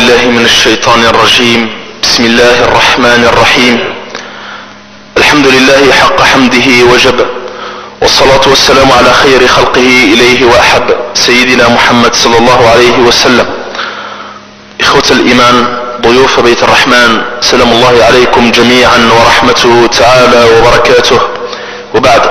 بالله من الشيطان الرجيم. بسم الله الرحمن الرحيم. الحمد لله حق حمده وجب، والصلاة والسلام على خير خلقه إليه وأحب، سيدنا محمد صلى الله عليه وسلم. إخوة الإيمان، ضيوف بيت الرحمن، سلام الله عليكم جميعا ورحمته تعالى وبركاته. وبعد،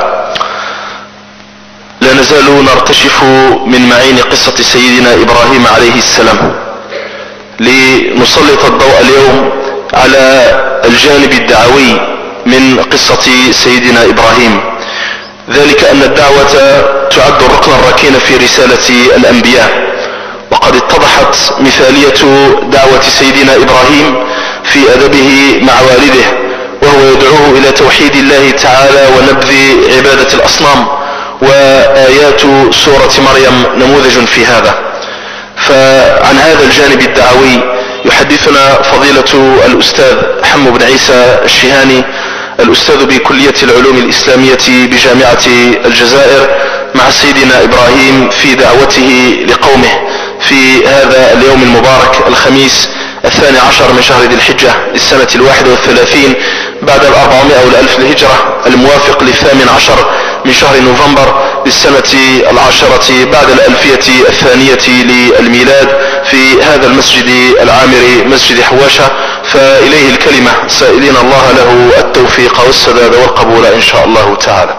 لا نزال نرتشف من معين قصة سيدنا إبراهيم عليه السلام، لنسلط الضوء اليوم على الجانب الدعوي من قصة سيدنا إبراهيم، ذلك أن الدعوة تعد الركن الركين في رسالة الأنبياء. وقد اتضحت مثالية دعوة سيدنا إبراهيم في أدبه مع والده، وهو يدعوه إلى توحيد الله تعالى ونبذ عبادة الأصنام، وآيات سورة مريم نموذج في هذا. فعن هذا الجانب الدعوي يحدثنا فضيلة الأستاذ حمو بن عيسى الشهاني، الأستاذ بكلية العلوم الإسلامية بجامعة الجزائر، مع سيدنا إبراهيم في دعوته لقومه في هذا اليوم المبارك، الخميس 12 من شهر ذي الحجة للسنة 31 بعد 400 أو 1000 للهجرة، الموافق 18 من شهر نوفمبر للسنة 10 بعد 1000 الثانية للميلاد، في هذا المسجد العامري مسجد حواشة. فإليه الكلمة، سائلين الله له التوفيق والسداد والقبول إن شاء الله تعالى.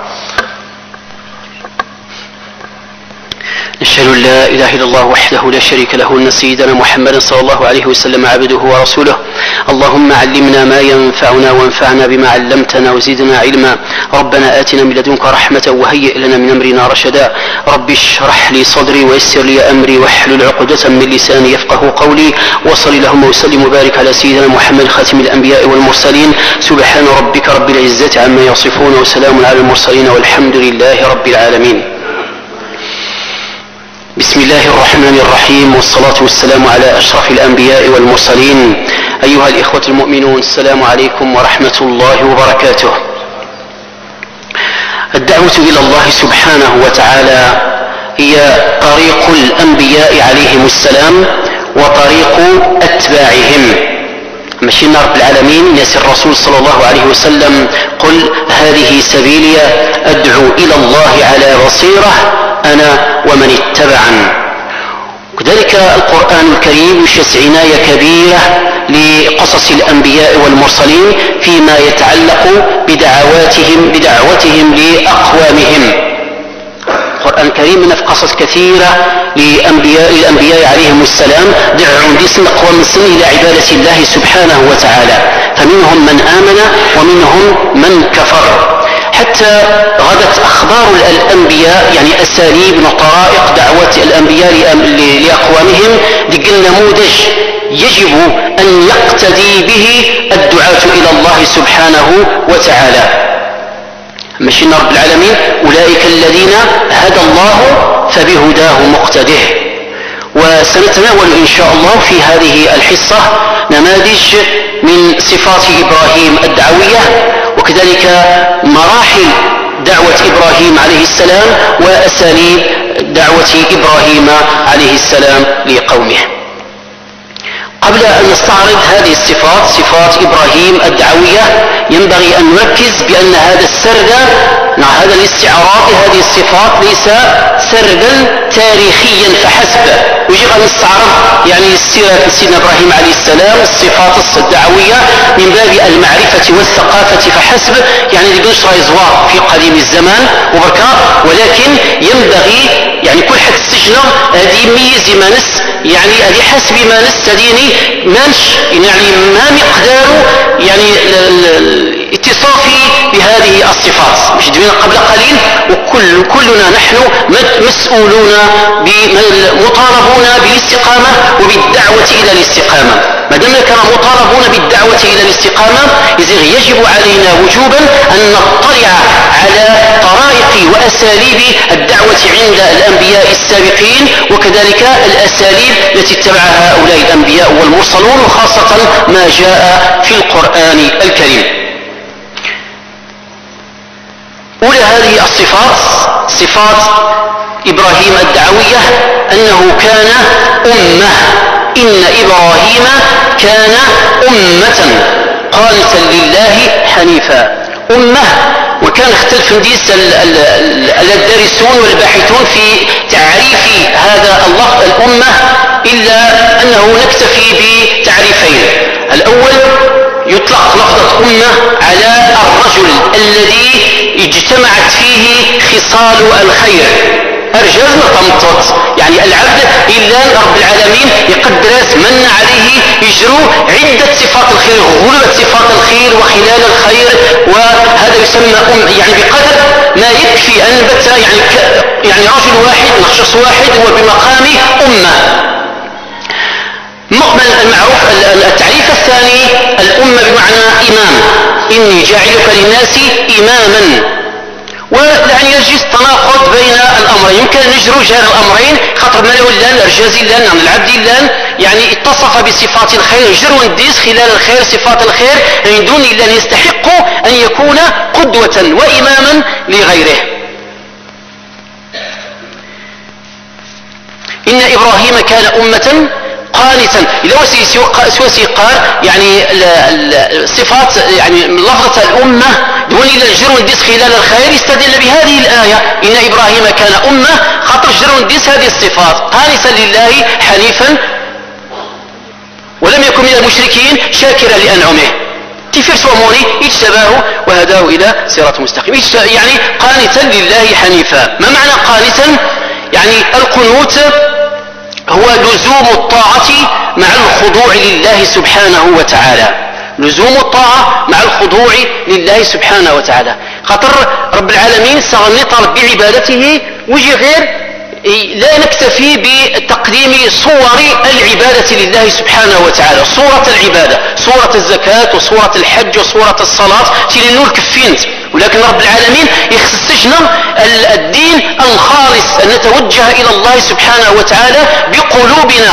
نشهد أن لا إله إلا الله وحده لا شريك له، أن سيدنا محمدا صلى الله عليه وسلم عبده ورسوله. اللهم علمنا ما ينفعنا وانفعنا بما علمتنا وزدنا علما. ربنا آتنا من لدنك رحمة وهيئ لنا من أمرنا رشدا. رب اشرح لي صدري ويسر لي أمري واحلل عقدة من لساني يفقه قولي. وصل اللهم وسلم وبارك على سيدنا محمد خاتم الأنبياء والمرسلين. سبحان ربك رب العزة عما يصفون وسلام على المرسلين والحمد لله رب العالمين. بسم الله الرحمن الرحيم، والصلاة والسلام على أشرف الأنبياء والمرسلين. أيها الإخوة المؤمنون، السلام عليكم ورحمة الله وبركاته. الدعوة إلى الله سبحانه وتعالى هي طريق الأنبياء عليهم السلام وطريق أتباعهم. مشينا رب العالمين يسي الرسول صلى الله عليه وسلم: قل هذه سبيلي أدعو إلى الله على بصيرة أنا ومن اتبعني. كذلك القرآن الكريم يشس عناية كبيرة لقصص الأنبياء والمرسلين فيما يتعلق بدعوتهم لأقوامهم. القرآن الكريم من قصص كثيرة للأنبياء عليهم السلام دعهم باسم أقوام سن إلى عبادة الله سبحانه وتعالى، فمنهم من آمن ومنهم من كفر. حتى غدت أخبار الأنبياء، يعني أساليب وطرائق دعوة الأنبياء لأقوامهم، لقل نموذج يجب أن يقتدي به الدعاة إلى الله سبحانه وتعالى. مشينا رب العالمين: أولئك الذين هدى الله فبهداه مقتده. وسنتناول إن شاء الله في هذه الحصة نماذج من صفات إبراهيم الدعوية، وكذلك مراحل دعوة إبراهيم عليه السلام وأساليب دعوة إبراهيم عليه السلام لقومه. قبل أن نستعرض هذه الصفات، صفات إبراهيم الدعوية، ينبغي أن نركز بأن هذا السرد، هذا الاستعراض لهذه الصفات ليس سردا تاريخيا فحسب. يجب أن نستعرض يعني سيرة سيدنا إبراهيم عليه السلام، الصفات الدعوية من باب المعرفة والثقافة فحسب، يعني لقنش رايزوار في قديم الزمان وبركة، ولكن ينبغي يعني كل حد استجنر هذه يميز ما نس، يعني هذه حسب ما نستديني مانش، يعني ما مقدار يعني اتصافي بهذه الصفات. مش دمنا قبل قليل وكلنا نحن مسؤولون مطالبون بالاستقامة وبالدعوة إلى الاستقامة. ما دمنا كنا مطالبون بالدعوة إلى الاستقامة، يجب علينا وجوبا أن نطلع على طرائق وأساليب الدعوة عند الأنبياء السابقين، وكذلك الأساليب التي اتبعها هؤلاء الأنبياء والمرسلون، وخاصة ما جاء في القرآن الكريم. أولى هذه الصفات صفات إبراهيم الدعوية أنه كان أمة. إن إبراهيم كان أمة قانتا لله حنيفا. أمة. وكان اختلف نديس الدارسون والباحثون في تعريف هذا اللفظ الأمة، إلا أنه نكتفي بتعريفين. الأول يطلق لفظة أمة على الرجل الذي اجتمعت فيه خصال الخير. أرجاز مطمطط، يعني العبد إلا رب العالمين يقدر من عليه يجرو عدة صفات الخير، غلبت صفات الخير وخلال الخير، وهذا يسمى يعني بقدر ما يكفي أن بت يعني رجل واحد شخص واحد هو بمقام أمة. المعروف التعريف الثاني الأمة بمعنى إمام. إني جاعلك للناس إماما. ويعني يجلس تناقض بين الأمرين، يمكن أن نجروا جار الأمرين خاطر ما له لان الرجازي لان عن العبد لان يعني اتصف بصفات الخير، جروا نديس خلال الخير صفات الخير من دون إلا أن يستحق أن يكون قدوة وإماما لغيره. إن إبراهيم كان أمة قانتا. إذا سوسي قال يعني صفات يعني لفظة الأمة دون إلا الجر نديس خلال الخير يستدل بهذه الآية إن إبراهيم كان أمة خاطر جر نديس هذه الصفات قانتا لله حنيفا ولم يكن من المشركين شاكرا لأنعمه. كيف يرسموني اجتباه وهداه إلى صراط مستقيم. يعني قانتا لله حنيفا. ما معنى قانتا؟ يعني القنوت هو لزوم الطاعة مع الخضوع لله سبحانه وتعالى. لزوم الطاعة مع الخضوع لله سبحانه وتعالى. خاطر رب العالمين سنطالب بعبادته وجه غير لا نكتفي بتقديم صور العبادة لله سبحانه وتعالى. صورة العبادة صورة الزكاة وصورة الحج وصورة الصلاة تلنور كفينت، ولكن رب العالمين يخصصنا الدين الخالص أن نتوجه إلى الله سبحانه وتعالى بقلوبنا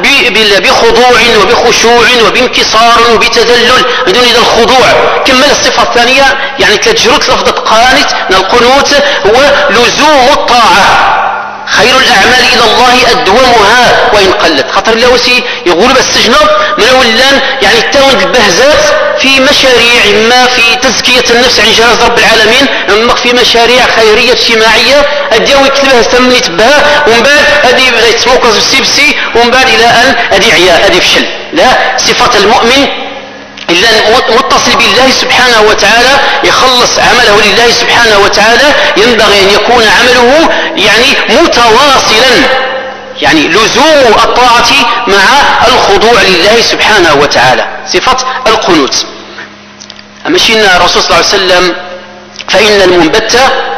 بخضوع وبخشوع وبانكسار وبتذلل بدون إذا الخضوع. كمل الصفة الثانية يعني تجرد لفظة قانت. القنوت هو لزوم الطاعة. خير الأعمال إلى الله أدومها وإن قلت. خاطر اللوسي يقول بالسجنة من أولان يعني التاوند البهزات في مشاريع، إما في تزكية النفس عن جهاز رب العالمين، إما في مشاريع خيرية اجتماعية أديو يكتبها استمني تبها ومن بعد أدي يتموكز بسيبسي ومن بعد إلى أن أدي عياء أدي فشل. لا، صفة المؤمن إلا متصل بالله سبحانه وتعالى يخلص عمله لله سبحانه وتعالى ينبغي أن يكون عمله يعني متواصلا، يعني لزوم الطاعة مع الخضوع لله سبحانه وتعالى. صفة القنوت. أمشينا الرسول صلى الله عليه وسلم فإن المنبت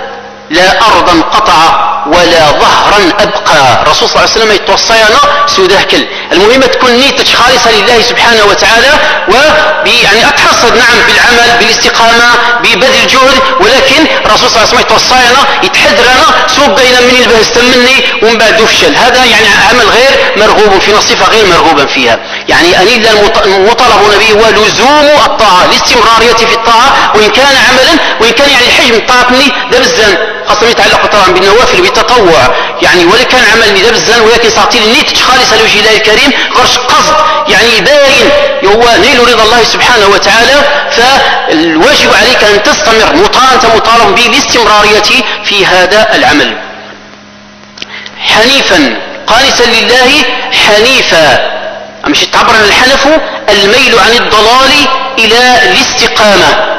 لا أرضا قطع ولا ظهرا أبقى. الرسول صلى الله عليه وسلم يتوصينا سوده كل. المهم تكون نيتك خالصة لله سبحانه وتعالى ويعني أتحصد نعم بالعمل بالاستقامة ببذل الجهد، ولكن الرسول صلى الله عليه وسلم يتوصينا يتحذرنا سوء بين من البهز تمني ومن بعد يفشل. هذا يعني عمل غير مرغوب في نصيفة غير مرغوبا فيها. يعني أن المطالب به هو لزوم الطاعة، الاستمرارية في الطاعة وإن كان عملا وإن كان يعني حجم طاعتني ده بالزن خاصة يتعلق طبعا بالنوافل بالتطوع يعني ولا كان عمل ندى بالزن، ولكن صارتي النيت خالصة لوجه الله الكريم غرش قصد يعني باين هو نيل رضا الله سبحانه وتعالى. فالواجب عليك أن تستمر أنت مطالب بالاستمرارية في هذا العمل. حنيفا قانتا لله حنيفا. مش تعبر عن الحنف الميل عن الضلال إلى الاستقامة،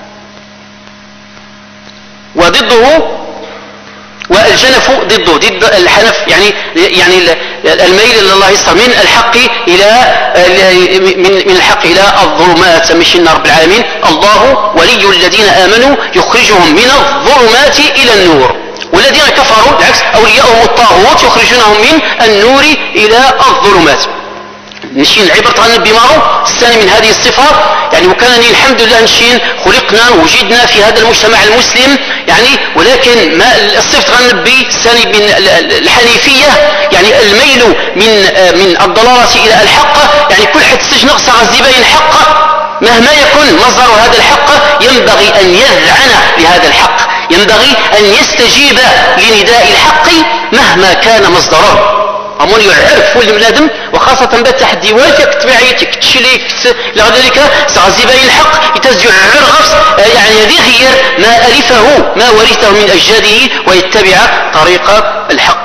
وضده والجنف ضده ضد الحنف يعني الميل الى الله من الحق الى من الحق الى الظلمات. مشينا رب العالمين الله ولي الذين امنوا يخرجهم من الظلمات الى النور، والذين كفروا بالعكس اولياءهم الطاغوت يخرجونهم من النور الى الظلمات. نشين العبرة عن بمارو الثاني من هذه الصفات يعني وكان الحمد لله نشين خلقنا وجدنا في هذا المجتمع المسلم يعني، ولكن ما الصفة غنبي الثاني من الحنيفية يعني الميل من الضلالة إلى الحق. يعني كل حد سجن غصة غزيبين الحق مهما يكن مصدر هذا الحق ينبغي أن يذعن لهذا الحق، ينبغي أن يستجيب لنداء الحق مهما كان مصدره. أمون يعرف البنادم وخاصة بالتحدي واجك تبعيتك تشليك لذلك سغزي باين الحق يتزجع غفص يعني هذه غير ما ألفه ما ورثه من أجداده ويتبع طريق الحق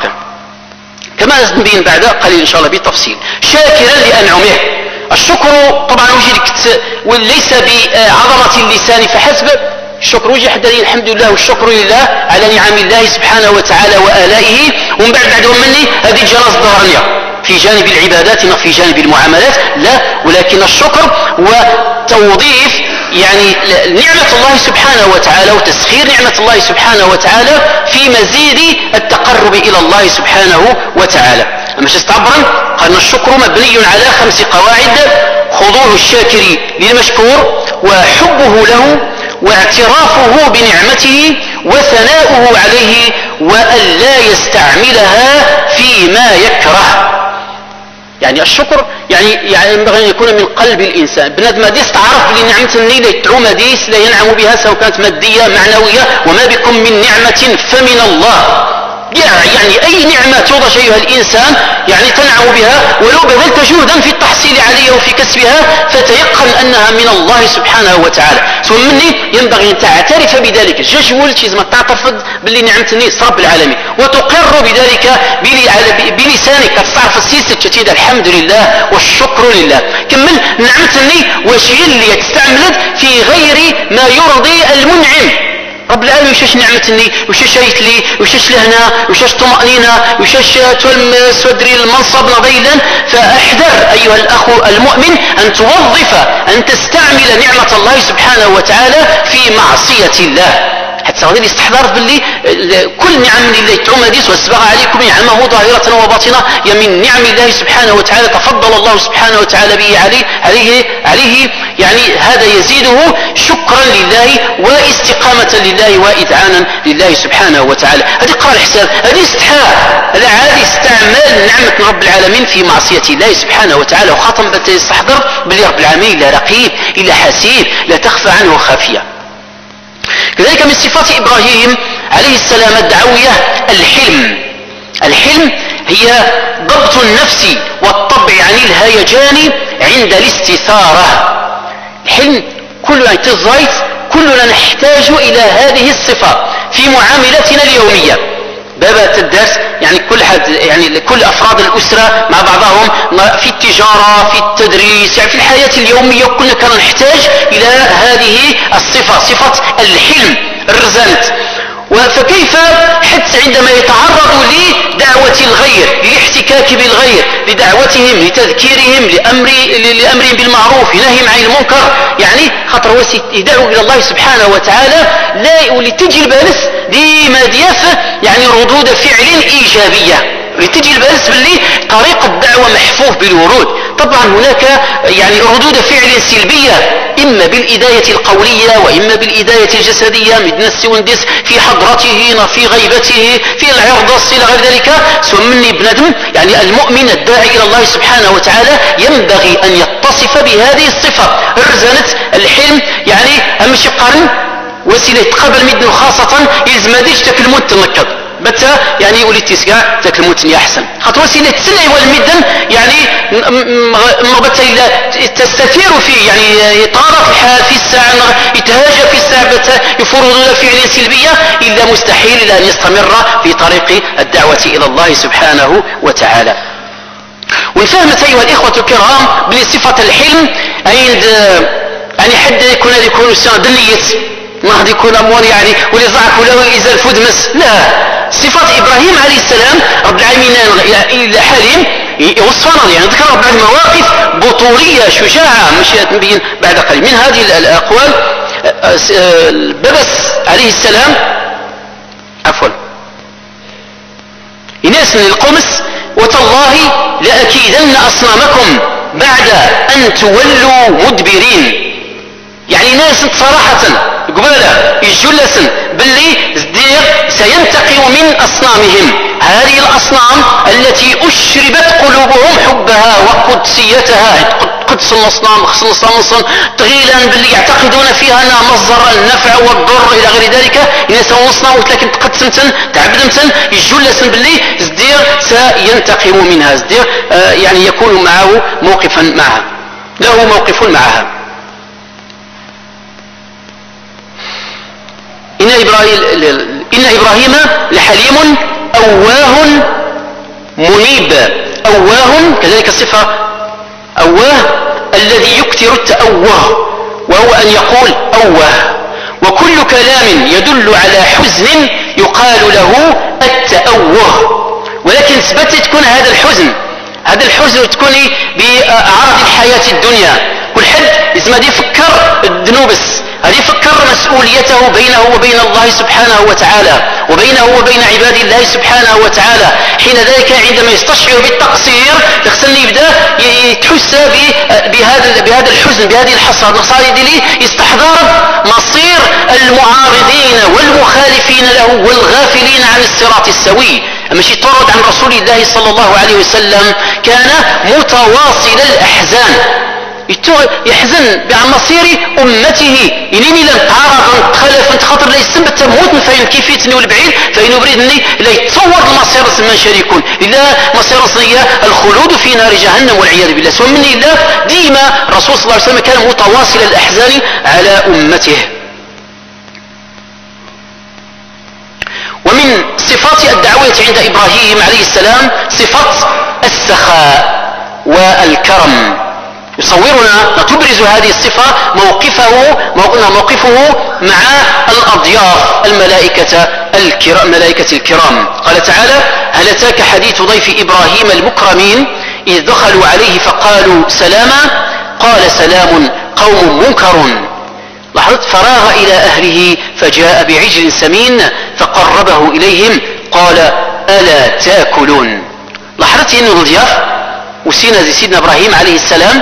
كما نبين بعد قليل إن شاء الله بالتفصيل. شاكرا لأنعمه، الشكر طبعا وجدت وليس بعظمة اللسان فحسب، الشكر وجه دليل الحمد لله والشكر لله على نعم الله سبحانه وتعالى وآلائه، ومن بعد مني هذه الجناز الظهرانية في جانب العبادات ما في جانب المعاملات لا، ولكن الشكر وتوظيف يعني نعمة الله سبحانه وتعالى وتسخير نعمة الله سبحانه وتعالى في مزيد التقرب إلى الله سبحانه وتعالى. أما استعبرا قالنا الشكر مبني على 5 قواعد: خضوع الشاكر للمشكور، وحبه له، واعترافه بنعمته، وثناؤه عليه، وأن لا يستعملها فيما يكره. يعني الشكر يعني ينبغي أن يكون من قلب الإنسان. بنادم ديس تعرف بلي نعمة النيل يتعوم ديس لا ينعم بها سواء كانت مادية معنوية، وما بكم من نعمة فمن الله. يعني أي نعمة توضع أيها الإنسان يعني تنعم بها ولو بذلت جهدا في التحصيل عليها وفي كسبها فتيقن أنها من الله سبحانه وتعالى. ثم مني ينبغي أن تعترف بذلك جشول ما تعترف باللي نعمة النيس رب العالمين وتقر بذلك بلسانك تعرف السيسة تشتيد الحمد لله والشكر لله. كمل نعمة الني وشي اللي تستعملت في غير ما يرضي المنعم رب العالمين. وشاش نعمتني وشاش شايت لي وشاش لهنا وشاش طمأنينة وشاش تلمس ودري المنصب نضيلا. فاحذر أيها الأخ المؤمن أن توظف أن تستعمل نعمة الله سبحانه وتعالى في معصية الله، حتى غادي يستحضر باللي كل نعم الله تعم ديس واسبغ عليكم نعمه ظاهرة وباطنة يا من نعم الله سبحانه وتعالى تفضل الله سبحانه وتعالى به عليه يعني هذا يزيده شكرا لله واستقامة لله وإذعانا لله سبحانه وتعالى. هذه قرأ الحساب، هذه استحاء، هذا عادي استعمال نعمة رب العالمين في معصية الله سبحانه وتعالى. وخاطم يستحضر باللي رب العالمين لا رقيب إلا حسيب لا تخفى عنه خافية. كذلك من صفات إبراهيم عليه السلام الدعوية الحلم. الحلم هي ضبط النفس والطبع عن الهيجان عند الاستثارة. الحلم كلنا نحتاج إلى هذه الصفة في معاملتنا اليومية. بابا الدرس يعني كل أفراد الأسرة مع بعضهم في التجارة في التدريس يعني في الحياة اليومية كنا نحتاج إلى هذه الصفة، صفة الحلم الرزانة. فكيف حتى عندما يتعرضوا لدعوة الغير للاحتكاك بالغير لدعوتهم لتذكيرهم لأمرهم بالمعروف لنهيهم عن المنكر يعني خاطر يدعو إلى الله سبحانه وتعالى لا ولتجي البالس ديما ديافة يعني ردود فعل إيجابية لتجي البالس باللي طريق الدعوة محفوف بالورود. طبعا هناك يعني ردود فعل سلبية إما بالإداية القولية وإما بالإداية الجسدية مدنس وندس في حضرته في غيبته في العرض إلى غير ذلك. سمني بندم يعني المؤمن الداعي إلى الله سبحانه وتعالى ينبغي أن يتصف بهذه الصفة الرزانة الحلم. يعني أمشي قرن وسيلة تقبل مدن خاصة يلزم ديش تكلمون تنكب بتا يعني يقول التسقع تكلموتني أحسن خاطر وسيلة تسلع والمدن يعني بتا تستثير فيه يعني يطارف الحال في الساعة يتهاجى في الساعة بتا يفرض فعل سلبية إلا مستحيل إلا أن يستمر في طريق الدعوة إلى الله سبحانه وتعالى. ونفهمت أيها الإخوة الكرام بصفة الحلم عند يعني حد يكون دنية ما غادي يكون امور يعني ولي ضعف ولا يزال فود مس لا. صفات ابراهيم عليه السلام رب العالمين حليم يوصفنا يعني ذكر رب العالمين مواقف بطوليه شجاعه مش نبين بعد قليل من هذه الاقوال. ببس عليه السلام عفوا يناس من القمص وتالله لاكيدن اصنامكم بعد ان تولوا مدبرين. يعني ناس صراحة قبالة يجلسن باللي سينتقم من أصنامهم، هذه الأصنام التي أشربت قلوبهم حبها وقدسيتها، قدس الأصنام تغيلا باللي يعتقدون فيها أنها مصدر النفع والضر إلى غير ذلك، إذا سوى أصنام لكن تقدسمتن تعبدمتن يجلسن باللي سينتقم منها، يعني يكون معه موقفا معها، له موقف معها. إن إبراهيم لحليم أواه منيب. أواه كذلك الصفة، أواه الذي يكثر التأوه، وهو أن يقول أواه، وكل كلام يدل على حزن يقال له التأوه، ولكن ثبت تكون هذا الحزن تكون بأعراض الحياة الدنيا. كل حد لازم يفكر الذنوبس، هذه يفكر مسؤوليته بينه وبين الله سبحانه وتعالى، وبينه وبين عباد الله سبحانه وتعالى. حين ذلك عندما يستشعر بالتقصير يخصني يبدا يتحس بهذا الحزن، بهذه الحسرة، يستحضر مصير المعارضين والمخالفين له والغافلين عن الصراط السوي. ماشي تورد عن رسول الله صلى الله عليه وسلم كان متواصل الأحزان، يحزن عن مصير أمته، إنني لم تعرض تخلف خاطر لا يسمى تموت من فهم كيف يتني والبعيد، فإنه بريدني لا يتصور المصير من شريكون إلا مصير صنية الخلود في نار جهنم والعياذ بالله. سوى مني الله ديما الرسول صلى الله عليه وسلم كان متواصل الأحزان على أمته. ومن صفات الدعوة عند إبراهيم عليه السلام صفة السخاء والكرم. يصورنا تبرز هذه الصفة موقفه مع الأضياف الملائكة الكرام. قال تعالى: هل أتاك حديث ضيف إبراهيم المكرمين إذ دخلوا عليه فقالوا سلاما قال سلام قوم منكرون. لاحظت فراغ إلى أهله فجاء بعجل سمين فقربه إليهم قال ألا تاكلون. لاحظت أنه الضياف وسينا سيدنا إبراهيم عليه السلام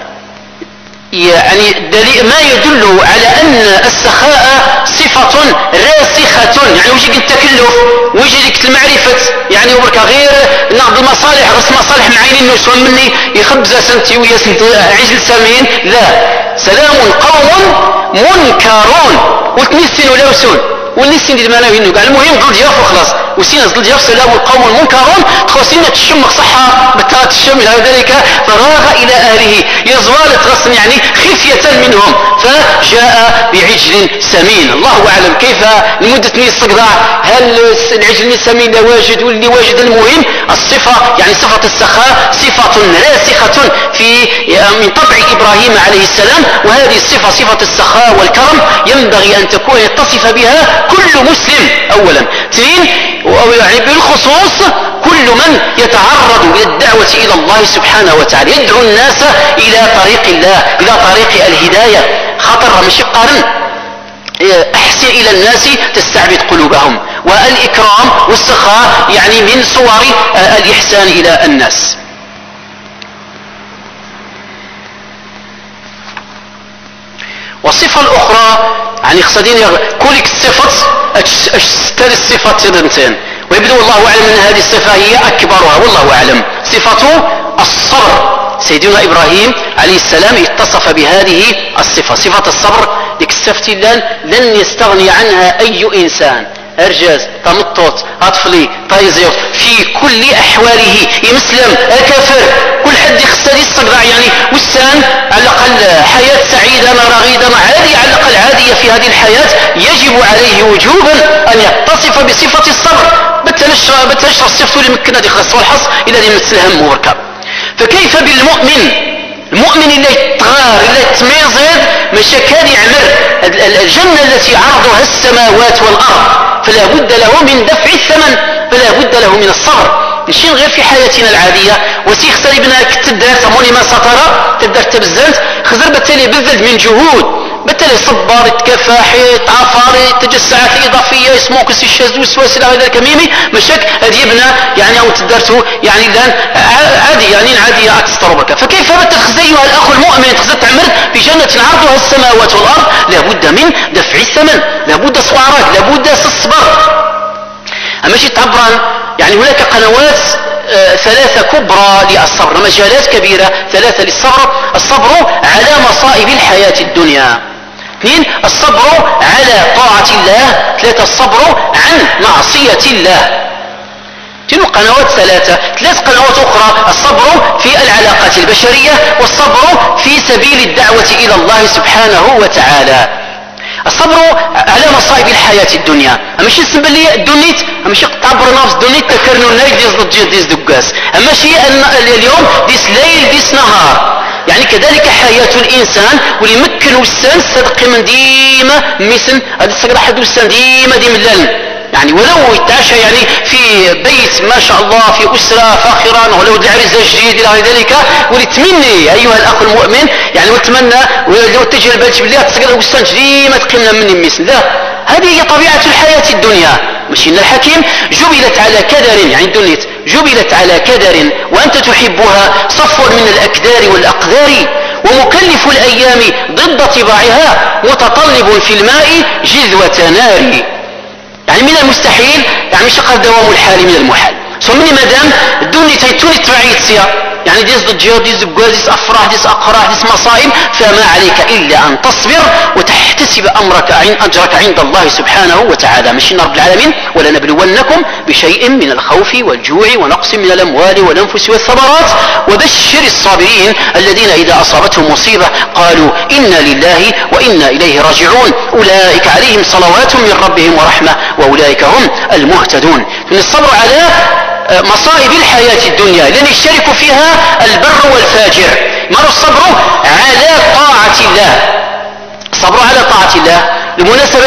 يعني ما يدل على أن السخاء صفة راسخة، يعني وجهك التكلف وجهك المعرفة، يعني وبركة غير نقض المصالح غس مصالح معينين نسوى مني يخبز سنتي ويسنت عجل سمين، لا، سلام قوم منكرون وتنسين ولوسون والنسين دي المعنى هنا قال المهم ضد ضياف وخلاص وسينا ضد ضياف سلام القوم المنكرون تخصينا تشمك صحة بتات الشم إلى ذلك فراغ إلى أهله يزوال تغصن يعني خفية منهم فجاء بعجل سمين. الله أعلم كيف لمدة نص هل العجل السمين واجد واللي واجد. المهم الصفة يعني صفة السخاء صفة راسخة في من طبع إبراهيم عليه السلام، وهذه الصفة صفة السخاء والكرم ينبغي أن تكون يتصف بها كل مسلم أولا. اثنين يعني بالخصوص كل من يتعرض إلى الدعوة إلى الله سبحانه وتعالى يدعو الناس إلى طريق الله إلى طريق الهداية. خطر مش قارن أحسن إلى الناس تستعبد قلوبهم، والإكرام والسخاء يعني من صور الإحسان إلى الناس. والصفة الأخرى يعني خصدين كلك الصفة اشتري الصفة تدنتين ويبدو الله أعلم أن هذه الصفة هي أكبرها والله أعلم، صفة الصبر. سيدنا إبراهيم عليه السلام اتصف بهذه الصفة، صفة الصبر ديك الصفة لن يستغني عنها أي إنسان، أرجاز تمطط أطفلي طيزير في كل أحواله يمسلم كافر كل حد يخسر يستقرع يعني وسان على الأقل حياة سعيدة رغيدة عادية على الأقل عادية في هذه الحياة يجب عليه وجوبا أن يتصف بصفة الصبر بتنشر الصفة اللي مكنا دي خاصة والحص إلى دي مثل هم وركب. فكيف بالمؤمن اللي يتغار اللي يتميزد مش كان يعمر الجنة التي عرضها السماوات والأرض، فلا بد له من دفع الثمن، فلا بد له من الصبر. ماشي غير في حياتنا العادية وسيخ سالبنا كتدار ثموني ما سطر تدار تبزنت خزر بالتالي بذل من جهود بالتالي صبر يتكفاح يتعافر يتجسعات إضافية يسموك الشاز وسواس إلى ذلك ميمي مشاك هذه يبنى يعني أو تدارته يعني الآن عادي يعني عادية أتستربك. فكيف بتخزيها الأخ المؤمن تخزت تعمل في جنة عرضها السماوات والأرض لابد من دفع الثمن، لابد صوارات، لابد الصبر. أما شيء تعبران يعني هناك قنوات ثلاثة كبرى للصبر، مجالات كبيرة ثلاثة للصبر: الصبر على مصائب الحياة الدنيا، 2 الصبر على طاعة الله، 3 الصبر عن معصية الله. قنوات ثلاث قنوات أخرى: الصبر في العلاقات البشرية، والصبر في سبيل الدعوة إلى الله سبحانه وتعالى. الصبر على مصائب الحياة الدنيا، أما شيء اسم باللي الدنيت، أما شيء تعبر نفس الدنيت تكرنوا الليل ديس ضجير ديس دقاس، أما شيء اليوم ديس ليل ديس نهار. يعني كذلك حياة الإنسان وليمكن وسان صدق من ديما مثل هذا السقر حد وسان ديما الليل، يعني ولو يتعشى يعني في بيت ما شاء الله في أسرة فاخرة، ولو العريس جديد إلى غير ذلك، ولتمني أيها الأخ المؤمن يعني وتمنى ولو تجي البيت بالله تسقر وسان ديما تقيمنا مني مثل لا، هذه هي طبيعة الحياة الدنيا. مش إن الحكيم جبلت على كدر، يعني الدنيا جبلت على كدر وأنت تحبها، صفو من الأكدار والأقدار، ومكلف الأيام ضد طباعها، متطلب في الماء جذوة نار. يعني من المستحيل يعني شقى دوام الحال من المحال. سمني مدام الدنيا تيتوني تبعيد سيا، يعني ديس ضجير ديس زبقاز ديس أفراح ديس أقراح ديس مصائب، فما عليك إلا أن تصبر وتحتسب أجرك عند الله سبحانه وتعالى. مشينا رب العالمين: ولنبلونكم بشيء من الخوف والجوع ونقص من الأموال والأنفس والثمرات وبشر الصابرين الذين إذا أصابتهم مصيبة قالوا إنا لله وإنا إليه راجعون أولئك عليهم صلوات من ربهم ورحمة وأولئك هم المهتدون. من الصبر على مصائب الحياة الدنيا لن يشترك فيها البر والفاجر. مر الصبر على طاعة الله، الصبر على طاعة الله لمناسبة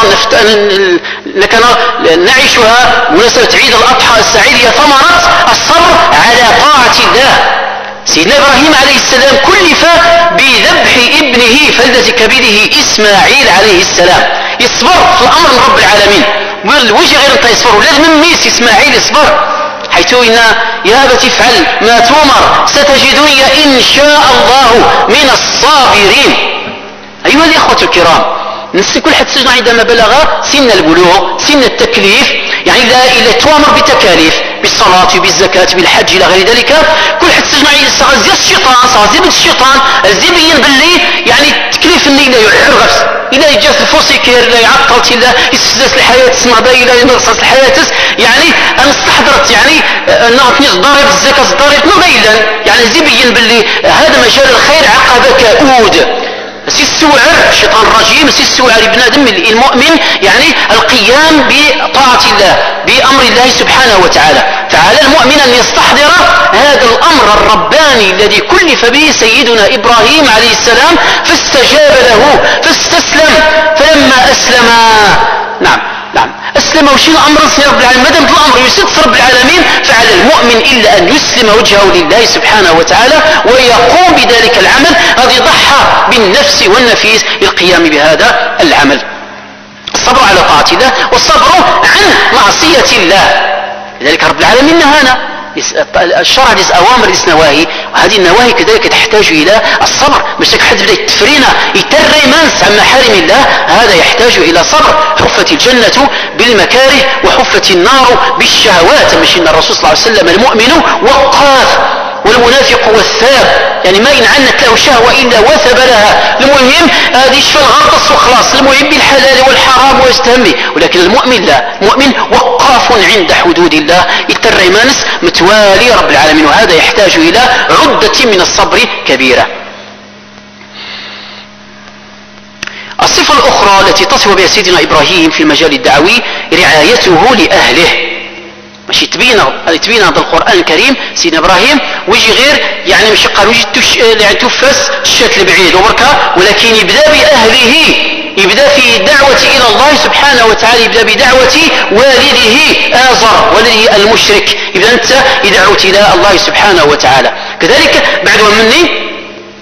لكنا نعيشها مناسبة عيد الأضحى السعيد، هي ثمرة الصبر على طاعة الله. سيدنا إبراهيم عليه السلام كلف بذبح ابنه فلذة كبده إسماعيل عليه السلام، يصبر في الأمر من رب العالمين، وجه غير انت يصبر، لازم ميس إسماعيل يصبر، حيث إن يا أبت افعل ما تؤمر ستجدني إن شاء الله من الصابرين. أيها الإخوة الكرام، كل حد سجن عندما بلغ سن البلوغ سن التكليف، يعني إلا تؤمر بتكاليف بالصلاة بالزكاة بالحج إلى غير ذلك، كل حد سجن عندما زي الشيطان صار الشيطان زي باللي يعني تكليف النيل يعرف إلا يجاز الفوسيكير لا يعطل إلا يستفزز الحياة اسمع باي إلا ينغصص الحياة، يعني أنا استحضرت يعني نعطني ضارب الزكاة ضارب نبيلا، يعني زي باللي هذا مجال الخير عقبك أود. سيستوعر الشيطان الرجيم، سيستوعر ابن آدم المؤمن يعني القيام بطاعة الله بأمر الله سبحانه وتعالى. فعلى المؤمن أن يستحضر هذا الأمر الرباني الذي كلف به سيدنا إبراهيم عليه السلام، فاستجاب له فاستسلم. فلما أسلم أسلم وشين أمر رب العالمين، مدام الأمر يسد رب العالمين فعلى المؤمن إلا أن يسلم وجهه لله سبحانه وتعالى ويقوم بذلك العمل، هذا يضحى بالنفس والنفيس للقيام بهذا العمل. الصبر على طاعة الله والصبر عن معصية الله. لذلك رب العالمين نهانا الشرع ليس أوامر ليس نواهي، وهذه النواهي كذلك تحتاج إلى الصبر. مش حد بدأ يتفرينا يتري منس عن محارم الله، هذا يحتاج إلى صبر. حفت الجنة بالمكاره وحفت النار بالشهوات. مش إن الرسول صلى الله عليه وسلم المؤمن وقاف والمنافق وثاب، يعني ما ينعنت له شهوة إلا وثب لها. المهم هذه يشفى الغرطس وخلاص، المهم بالحلال والحرام ويستهمي. ولكن المؤمن لا، المؤمن وقاف عند حدود الله، يتري مانس متوالي رب العالمين، وهذا يحتاج إلى عدة من الصبر كبيرة. الصفة الأخرى التي تصف بها سيدنا إبراهيم في المجال الدعوي رعايته لأهله. مش تبين هذا القرآن الكريم سيدنا إبراهيم ويجي غير يعني مش قالوا يعني تفس الشكل بعيد وبركة، ولكن يبدأ بأهله، يبدأ في دعوة إلى الله سبحانه وتعالى، يبدأ بدعوة والده آزر والده المشرك، يبدأ أنت يدعوت إلى الله سبحانه وتعالى. كذلك بعد مني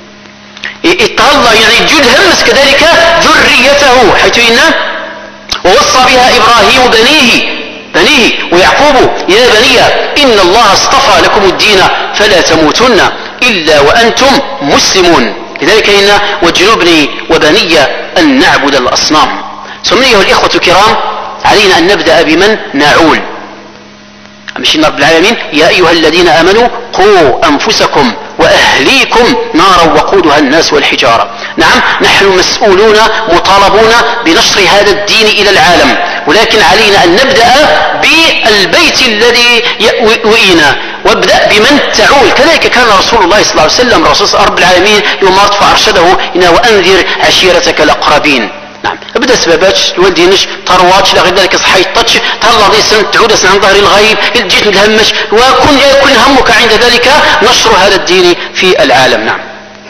اتغلى يعني جد همس كذلك ذريته، حيث إنه ووصى بها إبراهيم بنيه ويعقوب يا بني إن الله اصطفى لكم الدين فلا تموتن إلا وأنتم مسلمون. لذلك إن واجنبني وبني أن نعبد الأصنام. ثم أيها الإخوة الكرام علينا أن نبدأ بمن نعول. مش رب العالمين يا أيها الذين آمنوا قوا أنفسكم وأهليكم نارا وقودها الناس والحجارة. نعم نحن مسؤولون مطالبون بنشر هذا الدين إلى العالم، ولكن علينا أن نبدأ بالبيت الذي يؤوينا وابدأ بمن تعول. كذلك كان رسول الله صلى الله عليه وسلم رسول رب العالمين يمرض فأرشده إنه وأنذر عشيرتك الأقربين. نعم ابدا سبباتش الوالدينش ترواتش لا غير ذلك صحيطتش تهلا ديسن تعود عن ظهر الغيب جيت متهمش وكن همك عند ذلك نشر هذا الدين في العالم. نعم.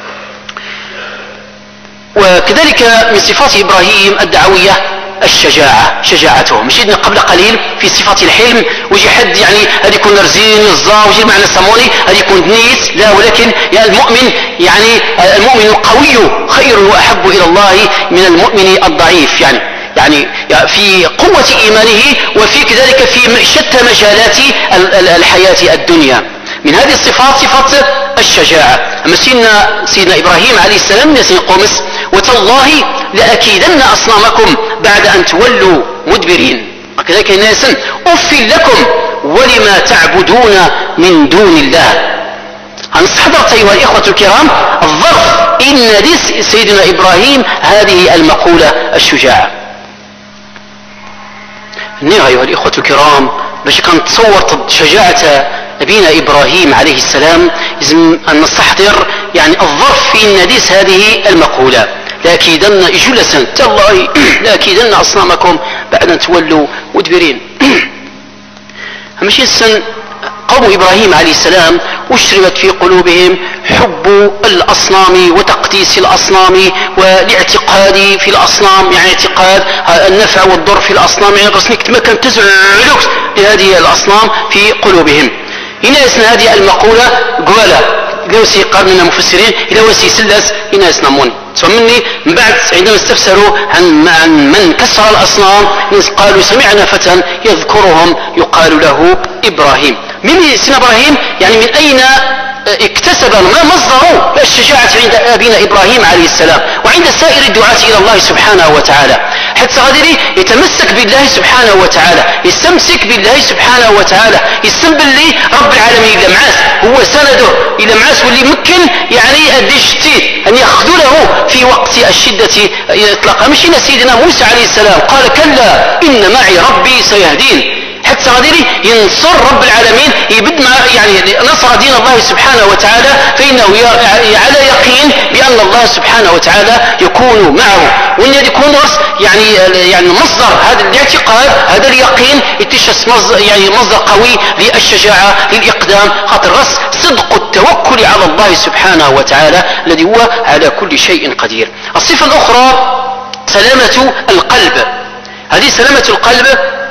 وكذلك من صفات إبراهيم الدعوية الشجاعة، شجاعته. مشينا قبل قليل في صفات الحلم، ويجي حد يعني هذا يكون رزين الزا ويجي المعنى الساموني هذا يكون دنيس، لا ولكن يعني المؤمن يعني المؤمن القوي خير وأحب إلى الله من المؤمن الضعيف، يعني في قوة إيمانه وفي كذلك في شتى مجالات الحياة الدنيا. من هذه الصفات صفة الشجاعة. أما سيدنا إبراهيم عليه السلام يسين قومس وتالله لأكيدن أصنامكم بعد أن تولوا مدبرين. وكذلك الناس أف لكم ولما تعبدون من دون الله. حضرت أيها الإخوة الكرام الظرف إن دي سيدنا إبراهيم هذه المقولة الشجاعة. أيها الإخوة الكرام باش كنتصور شجاعة نبينا إبراهيم عليه السلام لازم أن نستحضر يعني الظرف في النديس هذه المقولة لأكيدن جلسا تالله لأكيدن أصنامكم بعد أن تولوا مدبرين. ماشي السن قوم إبراهيم عليه السلام أشربت في قلوبهم حب الأصنام وتقديس الأصنام والاعتقاد في الأصنام، يعني اعتقاد النفع والضر في الأصنام، يعني قصنك تمكن تزعلك لهذه الأصنام في قلوبهم. هنا اسمها هذه المقولة قولة لو سيقال من المفسرين إلى وسي سلس هنا يسنمون مني من بعد عندما استفسروا عن من كسر الأصنام قالوا سمعنا فتى يذكرهم يقال له إبراهيم. من سن إبراهيم يعني من أين اكتسب ما مصدر الشجاعة عند أبينا إبراهيم عليه السلام وعند سائر الدعاة إلى الله سبحانه وتعالى، حتى غادري يتمسك بالله سبحانه وتعالى، يستمسك بالله سبحانه وتعالى، يستنبل لي رب العالمين إلى معاس هو سنده إلى معاس واللي ممكن يعني الدشتيت أن يخذله في وقت الشدة إطلاقا. مشينا سيدنا موسى عليه السلام قال كلا إن معي ربي سيهدين، حتى غادري ينصر رب العالمين يبد مع يعني نصر دين الله سبحانه وتعالى، فإنه على يقين بأن الله سبحانه وتعالى يكون معه، وأن يكون يعني مصدر هذا الاعتقاد هذا اليقين يتشس يعني مصدر قوي للشجاعة للإقدام، خاطر رأس صدق التوكل على الله سبحانه وتعالى الذي هو على كل شيء قدير. الصفة الأخرى سلامة القلب. هذه سلامة القلب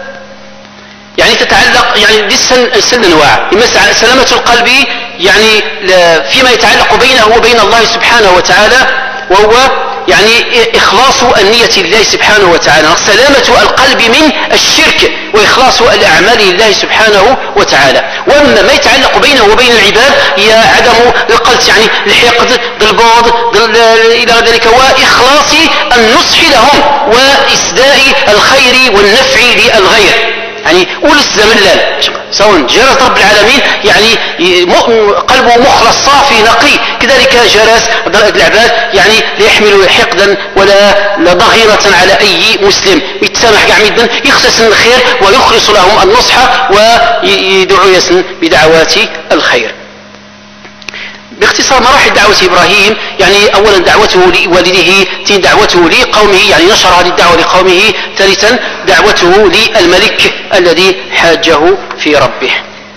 يعني تتعلق يعني دي السن انواع، اما سلامة القلب يعني فيما يتعلق بينه وبين الله سبحانه وتعالى وهو يعني إخلاص النية لله سبحانه وتعالى، سلامة القلب من الشرك وإخلاص الأعمال لله سبحانه وتعالى. وأما ما يتعلق بينه وبين العباد هي عدم القلب يعني الحقد البغض إلى ذلك، وإخلاص النصح لهم وإسداء الخير والنفع للغير، يعني ولس زملال سواء جرس رب العالمين يعني قلبه مخلص صافي نقي، كذلك جرس العباد يعني لا يحمل حقدا ولا ضغينة على أي مسلم، يتسامح قاع ميدا يخصص الخير ويخلص لهم النصح ويدعو يسن بدعوات الخير. باختصار مراحل دعوة إبراهيم يعني أولا دعوته لوالده، ثانيا دعوته لقومه يعني نشر هذه الدعوة لقومه، ثالثا دعوته للملك الذي حاجه في ربه.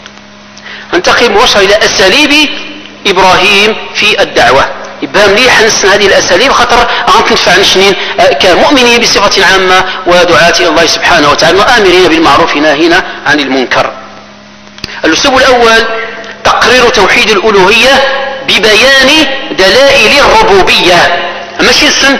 ننتقل مباشرة إلى أساليب إبراهيم في الدعوة. يبقى مليح نسن هذه الأساليب خاطر غنتنفع نشنين كمؤمنين بصفة عامة ودعاة إلى الله سبحانه وتعالى وآمرين بالمعروف ناهين عن المنكر. الأسلوب الأول تقرير توحيد الألوهية ببيان دلائل الربوبية. ماشي السن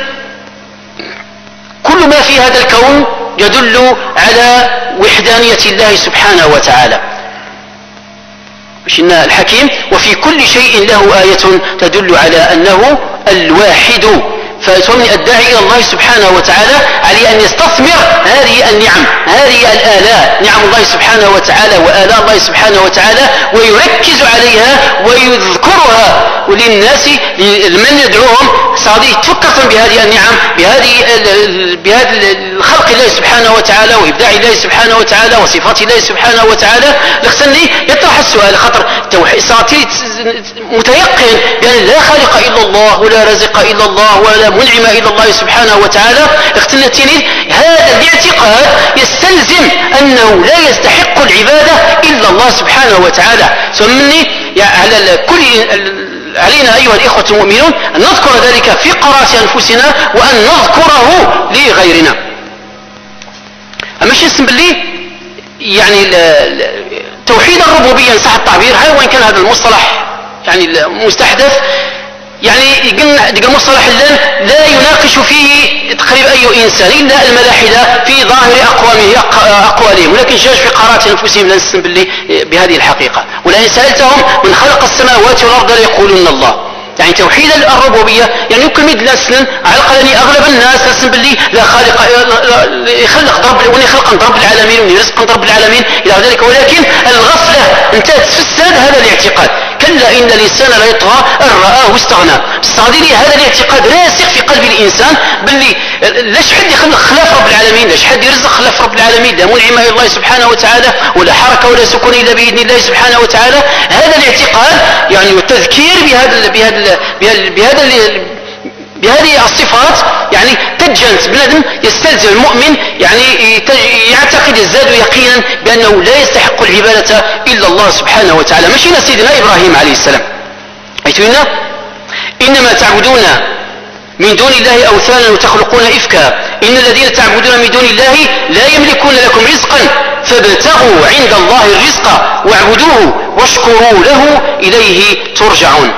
كل ما في هذا الكون يدل على وحدانية الله سبحانه وتعالى. مشينا الحكيم وفي كل شيء له آية تدل على أنه الواحد. فمن الداعي إلى الله سبحانه وتعالى عليه أن يستثمر هذه النعم، هذه الآلاء، نعم الله سبحانه وتعالى وآلاء الله سبحانه وتعالى، ويركز عليها ويذكرها للناس لمن يدعوهم صادق تفكر بهذه النعم، بهذه الخلق الله سبحانه وتعالى وإبداع الله سبحانه وتعالى وصفات الله سبحانه وتعالى. لخصني يطرح السؤال خطر صارتي متيقن بأن لا خالق إلا الله ولا رازق إلا الله ولا منعم إلا الله سبحانه وتعالى. اختلتني هذا الاعتقاد يستلزم أنه لا يستحق العبادة إلا الله سبحانه وتعالى. ثمني على كل علينا أيها الإخوة المؤمنون أن نذكر ذلك في قرارة أنفسنا وأن نذكره لغيرنا. أما شيء اسم بالله يعني توحيد الربوبية إن صح التعبير، هاي وإن كان هذا المصطلح يعني مستحدث، يعني قلنا مصطلح لا يناقش فيه تقريبا أي إنسان إلا الملاحدة في ظاهر أقوالهم، ولكن جاء في قرارة أنفسهم لا نسلم بالله بهذه الحقيقة. ولئن سألتهم من خلق السماوات والأرض ليقولون الله. يعني توحيد الربوبية يعني يمكن نسلم على الأقل أغلب الناس نسلم بالله لا خالق يخلق رب العالمين ويرزق رب العالمين إلى ذلك، ولكن الغفلة انتهت تفسد هذا الاعتقاد. كلا إن الإنسان لا يطغى أن رآه استغنى. استغنى هذا الاعتقاد راسخ في قلب الإنسان باللي لاش حد يخلق خلاف رب العالمين، لاش حد يرزق خلاف رب العالمين، لا منعم إلا الله سبحانه وتعالى ولا حركة ولا سكون إلا بإذن الله سبحانه وتعالى. هذا الاعتقاد يعني والتذكير بهذه الصفات يعني تجنس بنادم يستلزم المؤمن يعني يعتقد يزداد يقينا بأنه لا يستحق العبادة إلا الله سبحانه وتعالى. مشينا سيدنا إبراهيم عليه السلام حيث إنما تعبدون من دون الله أوثانا وتخلقون إفكا إن الذين تعبدون من دون الله لا يملكون لكم رزقا فابتغوا عند الله الرزق واعبدوه واشكروا له إليه ترجعون.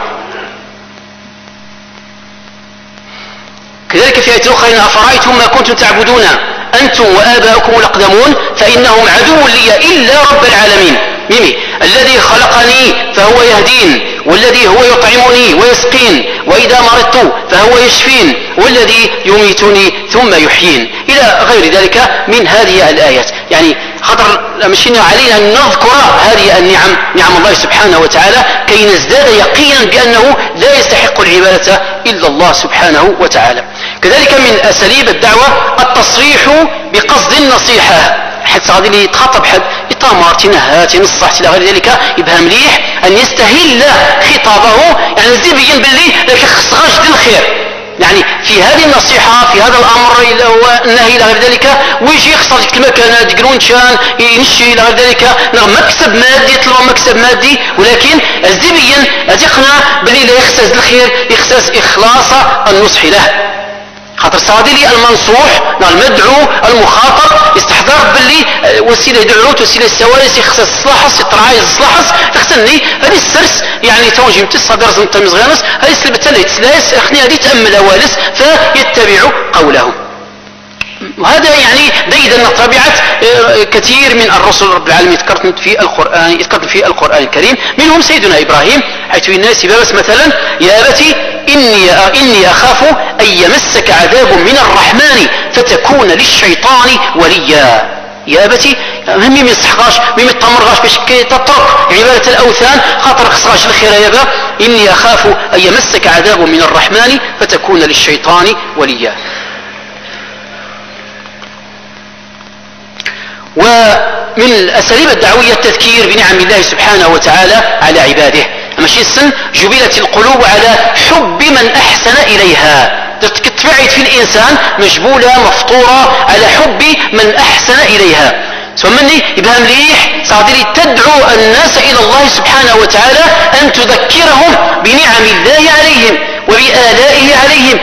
كذلك في آية أخرى: أفرأيتم ما كنتم تعبدون أنتم وآباؤكم الأقدمون فإنهم عدو لي إلا رب العالمين الذي خلقني فهو يهدين والذي هو يطعمني ويسقين وإذا مرضت فهو يشفين والذي يميتني ثم يحيين إلى غير ذلك من هذه الآيات. يعني خطر مشينا علينا أن نذكر هذه النعم، نعم الله سبحانه وتعالى، كي نزداد يقينا بأنه لا يستحق العبادة إلا الله سبحانه وتعالى. كذلك من أساليب الدعوة التصريح بقصد النصيحة. حد صادي اللي يتخاطب حد يتامر تنهى تنصح الى غير ذلك يبقى مليح ان يستهل خطابه، يعني يبين باللي لك خصغاش الخير يعني في هذه النصيحة في هذا الأمر والنهي إلى غير ذلك، ويجي يخسر ديك المكانة ديك الونشان ينشي إلى غير ذلك مكسب مادي يطلب مكسب مادي، ولكن الزبين أتقنا باللي لا يخسس الخير يخسس إخلاص النصح له. خاطر صادي لي المنصوح المدعو المخاطب يستحضر باللي وسيله دعوت وسيله السوالس يخصص صلاحس يتراعي صلاحس تخسني هذه السرس يعني توجي متصدر زنت مزغانس هذه سلبت اللي تسلاس اخني هذه تامل اوالس فيتبع قولهم. وهذا يعني بيد طبيعة كثير من الرسل رب العالمين يذكرت في القرآن الكريم، منهم سيدنا إبراهيم حيث الناس بس مثلا: يا أبتي إني أخاف أن يمسك عذاب من الرحمن فتكون للشيطان وليا. يا أبتي هم يصحغاش مم يتمرغاش باش تترك عبادة الأوثان خاطر خصغاش الخير يا با إني أخاف أن يمسك عذاب من الرحمن فتكون للشيطان وليا. ومن الأساليب الدعوية التذكير بنعم الله سبحانه وتعالى على عباده. ماشي السن جبلت القلوب على حب من أحسن إليها، تتبعت في الإنسان مجبولة مفطورة على حب من أحسن إليها. ثمني يبقى مليح صادري تدعو الناس إلى الله سبحانه وتعالى أن تذكرهم بنعم الله عليهم وبآلائه عليهم.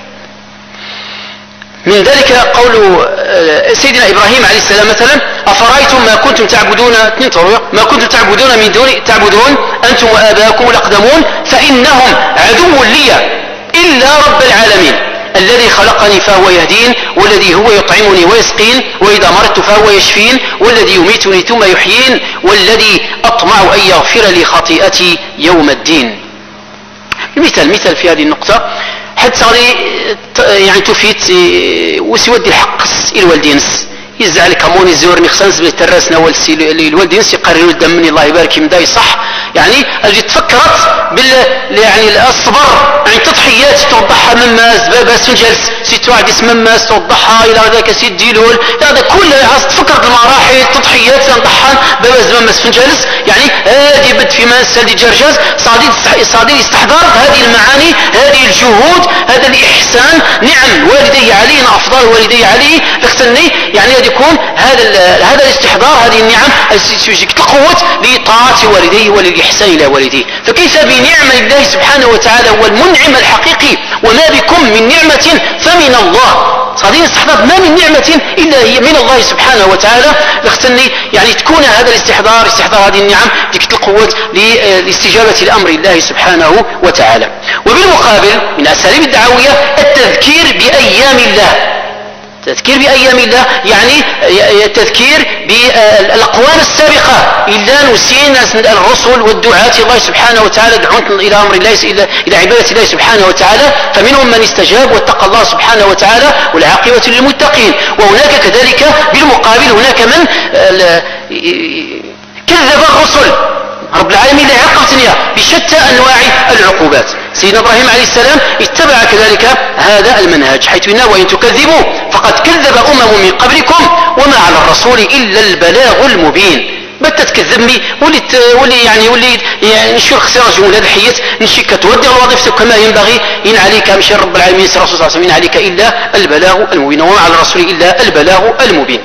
من ذلك قول سيدنا إبراهيم عليه السلام مثلا: أفرأيتم ما كنتم تعبدون من دون تعبدون أنتم وآباؤكم الأقدمون فإنهم عدو لي إلا رب العالمين الذي خلقني فهو يهدين والذي هو يطعمني ويسقين وإذا مرضت فهو يشفين والذي يميتني ثم يحيين والذي أطمع أن يغفر لي خطيئتي يوم الدين. مثال في هذه النقطة: حتى غادي يعني تفيت وسيودي الحق الوالدين يزعل كموني زورني خصنس بالتراسنا الوالدين يقرروا الدم مني الله يبارك يمدا يصح يعني اجي تفكرت يعني الصبر يعني تضحيات توضحها مماس باباس جالس سيت واحد اسم مماس توضحها الى ذاك سيد ديلول هذا كله تفكرت المراحل التضحيات تنضحها باباس مماس جالس يعني هذه بد في ماس هذه جرجاز صادي يستحضر هذه المعاني هذه الجهود هذا الاحسان نعم والدي علي افضل والدي علي لختني يعني يكون هذا الاستحضار هذه النعم تجيك القوة لطاعة والديه وللإحسان إلى والديه فكيف بنعمة الله سبحانه وتعالى هو المنعم الحقيقي وما بكم من نعمة فمن الله صادين استحضار ما من نعمة إلا هي من الله سبحانه وتعالى لختني يعني تكون هذا الاستحضار استحضار هذه النعم ديك القوة لاستجابة لأمر الله سبحانه وتعالى وبالمقابل من أساليب الدعوية التذكير بأيام الله التذكير بأيام الله يعني التذكير بالأقوال السابقة إلا نسين الرسل والدعاة الله سبحانه وتعالى دعون إلى أمر الله إلى عبادة الله سبحانه وتعالى فمنهم من استجاب واتقى الله سبحانه وتعالى والعاقبة للمتقين وهناك كذلك بالمقابل هناك من كذب الرسل رب العالمين لا عقبتني بشتى أنواع العقوبات سيدنا إبراهيم عليه السلام اتبع كذلك هذا المنهج حيث إنه وإن تكذبوا فقد كذب من قبلكم وما على الرسول إلا البلاغ المبين بدا تكذبني ولي نشير خسر جملة هذا الحيات نشي كتودي وظيفتك كما ينبغي إن عليك مشي رب العالمين الرسول صلى الله عليه وسلم إن عليك إلا البلاغ المبين وما على الرسول إلا البلاغ المبين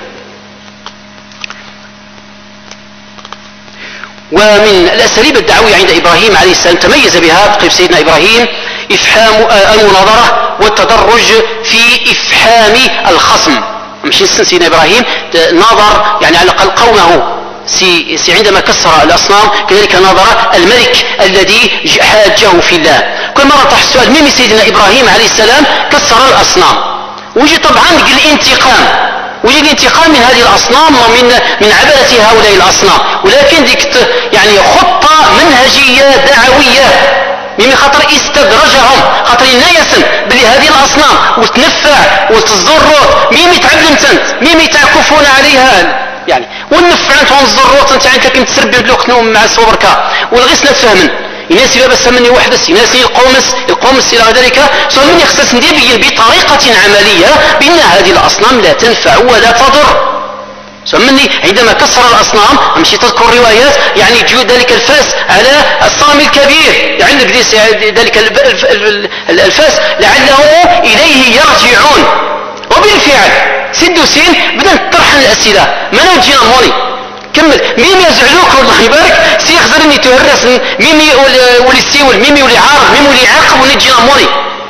ومن الأساليب الدعوية عند إبراهيم عليه السلام تميز بها قيف سيدنا إبراهيم إفحام المناظرة والتدرج في إفحام الخصم مش سيدنا إبراهيم ناظر يعني على الأقل قومه عندما كسر الأصنام كذلك ناظر الملك الذي حاجه في الله كل مرة طرح السؤال مين سيدنا إبراهيم عليه السلام كسر الأصنام وجي طبعا الانتقام وجد الانتقام من هذه الأصنام ومن عبادة هؤلاء الأصنام ولكن ديك يعني خطة منهجية دعوية مما خاطر استدرجهم خاطر ينايسن بلي هذه الأصنام وتنفع وتزروا مين يتعلمت انت مين يتعكفون عليها يعني ونفع انت ونزروا انت يعني كم تسرب لوقت نوم مع صورك والغسلة تفهمن يناسي بابا سمني وحدس يناسي القومس إلى ذلك سمني يخصص ندير بطريقة عملية بأن هذه الأصنام لا تنفع ولا تضر سمني عندما كسر الأصنام أمشي تذكر روايات يعني جود ذلك الفاس على الصنم الكبير يعني ذلك الفاس لعلهم إليه يرجعون وبالفعل سد سين بدأت تطرح الأسئلة ما نوجينا موني كمل ميمي يزعلوك والله يبارك سيخزرني تهرس ميمي ولي السيول ميمي ولي عارض ميمي ولي عاقب ونجينا موني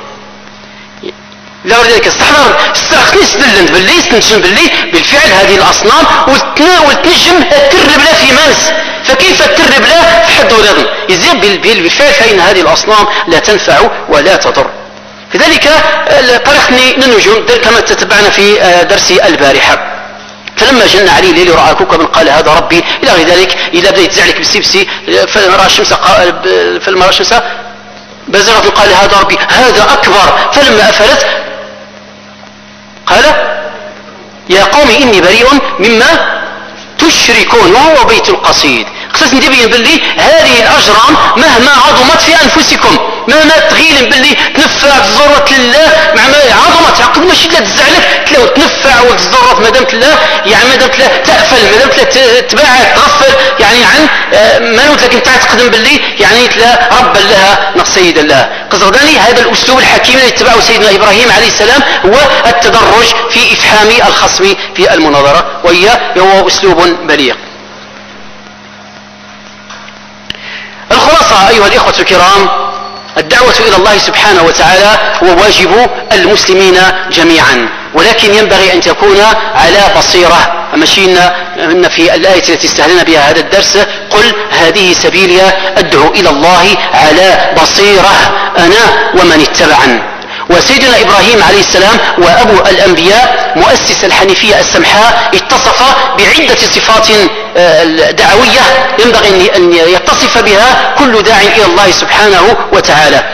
لا ذلك استحضر استرخني سدلند باللي استنشن باللي بالفعل هذه الأصنام والتنجم ترب لا في ماس فكيف ترب لا في حد ولادن يزيد بالفعل فإن هذه الأصنام لا تنفع ولا تضر كذلك طرحني للنجوم كما تتبعنا في درس البارحة فلما جن عليه الليل ورأى كوكبا قال هذا ربي إلى غير ذلك إذا بدأ يتزعلك بالسيبسي فلما رأى الشمس بازغة قال هذا ربي هذا أكبر فلما أفلت قال يا قوم إني بريء مما تشركون وهو بيت القصيد قصص ندبين باللي هذه الأجرام مهما عظمت في أنفسكم مهما تغيل باللي تنفع تزرت لله مع ما عظمت عقد ماشي لا تزعلك تلاو تنفع وتزرت مادامت الله يعني مادامت الله تأفل مادامت الله تباعد تغفل يعني عن ما نقول لك انت تقدم باللي يعني تلا ربا لها نقصيدا لها قصداني هذا الأسلوب الحكيم الذي اتبعه سيدنا إبراهيم عليه السلام هو التدرج في إفحام الخصم في المناظرة وهو أسلوب بليغ. الخلاصة أيها الإخوة الكرام الدعوة إلى الله سبحانه وتعالى هو واجب المسلمين جميعا ولكن ينبغي أن تكون على بصيرة مشينا إن في الآية التي استهلنا بها هذا الدرس قل هذه سبيلي أدعو إلى الله على بصيرة أنا ومن اتبعني وسيدنا إبراهيم عليه السلام وأبو الأنبياء مؤسس الحنيفية السمحاء اتصف بعدة صفات دعوية ينبغي أن يتصف بها كل داع إلى الله سبحانه وتعالى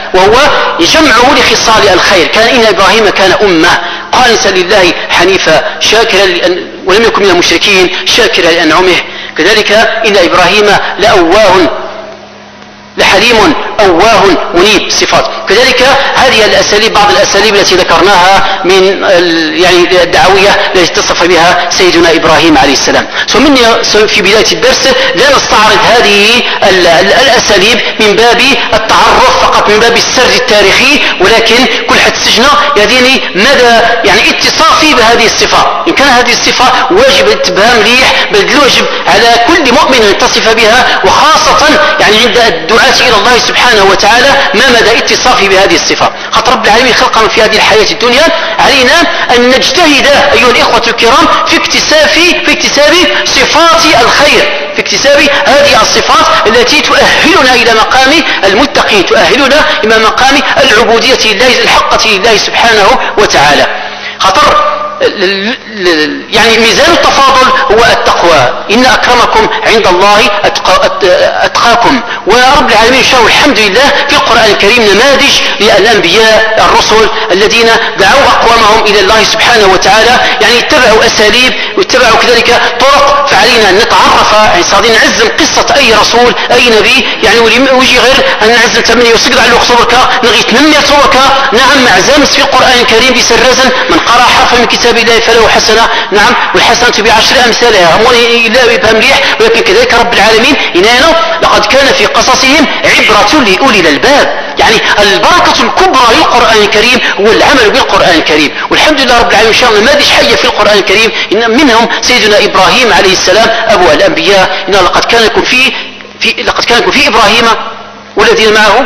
وهو جمعه لخصال الخير. كان إن إبراهيم كان أمة قانتا لله حنيفا شاكرا ولم يكن من المشركين شاكرا لأنعمه. كذلك إن إبراهيم لأواه لحليم أواه منيب صفات. كذلك هذه الأساليب بعض الأساليب التي ذكرناها من يعني الدعوية التي اتصف بها سيدنا إبراهيم عليه السلام. ثم في بداية الدرس لا نستعرض هذه الأساليب من باب التعرف فقط من باب السرد التاريخي، ولكن كل حد سجنة يديني مدى يعني اتصافي بهذه الصفة. إن كان هذه الصفة واجب اتباع مليح بل الواجب على كل مؤمن أن يتصف بها، وخاصة يعني عند الدعاة إلى الله سبحانه وتعالى ما مدى اتصافه بهذه الصفة. خاطر رب العالمين خلقنا في هذه الحياة الدنيا علينا أن نجتهد أيها الإخوة الكرام في اكتساب صفات الخير، في اكتساب هذه الصفات التي تؤهلنا إلى مقام المتقين، تؤهلنا إلى مقام العبودية لله الحقة لله سبحانه وتعالى. خاطر يعني ميزان التفاضل هو التقوى، إن أكرمكم عند الله أتقاكم. ورب العالمين شرع الحمد لله في القرآن الكريم نماذج للأنبياء الرسل الذين دعوا أقوامهم إلى الله سبحانه وتعالى، يعني اتبعوا أساليب واتبعوا كذلك طرق. فعلينا أن نتعرف يعني صادين نعزم قصة أي رسول أي نبي، يعني ويجي غير أن نعزم 8 وسقط على صورك نغي 800 صورك. نعم معزامس في القرآن الكريم بسرزا من قرأ حرفا من كتاب الله فله حسنة، نعم والحسنة ب10 أمثالها هم إلا يفهم مليح. ولكن كذلك رب العالمين إننا لقد كان في قصصهم عبرة لأولي الألباب. يعني البركة الكبرى للقرآن الكريم هو العمل بالقرآن الكريم، والحمد لله رب العالمين شاء نماذج حية في القرآن الكريم، إن منهم سيدنا إبراهيم عليه السلام أبو الأنبياء. إن لقد كان لكم في إبراهيم والذين معه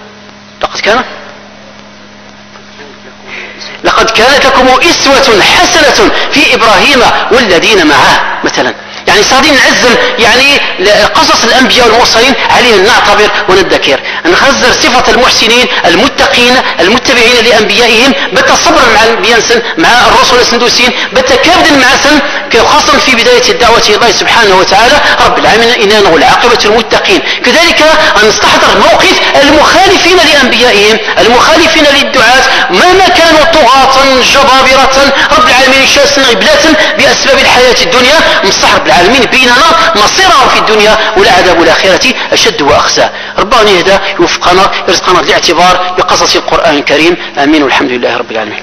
لقد كانت لكم أسوة حسنة في إبراهيم والذين معه مثلا. يعني صادين نعزم يعني قصص الأنبياء والمرسلين علينا نعتبر وندكر نخزر صفة المحسنين المتقين المتبعين لأنبيائهم بالتصبر مع الأنبياء مع الرسل السندوسين بالتكابد مع سن خاصة في بداية الدعوة إلى الله سبحانه وتعالى. رب العالمين إننا والعاقبة المتقين. كذلك أن نستحضر موقف المخالفين لأنبيائهم المخالفين للدعاة مهما كانوا طغاة جبابرة. رب العالمين شاسنا عبلة بأسباب الحياة الدنيا مستحب العالمين بيننا مصيرهم في الدنيا والعذاب الآخرة أشد وأخزى. ربنا يهدى يوفقنا يرزقنا الاعتبار بقصص القرآن الكريم. آمين والحمد لله رب العالمين.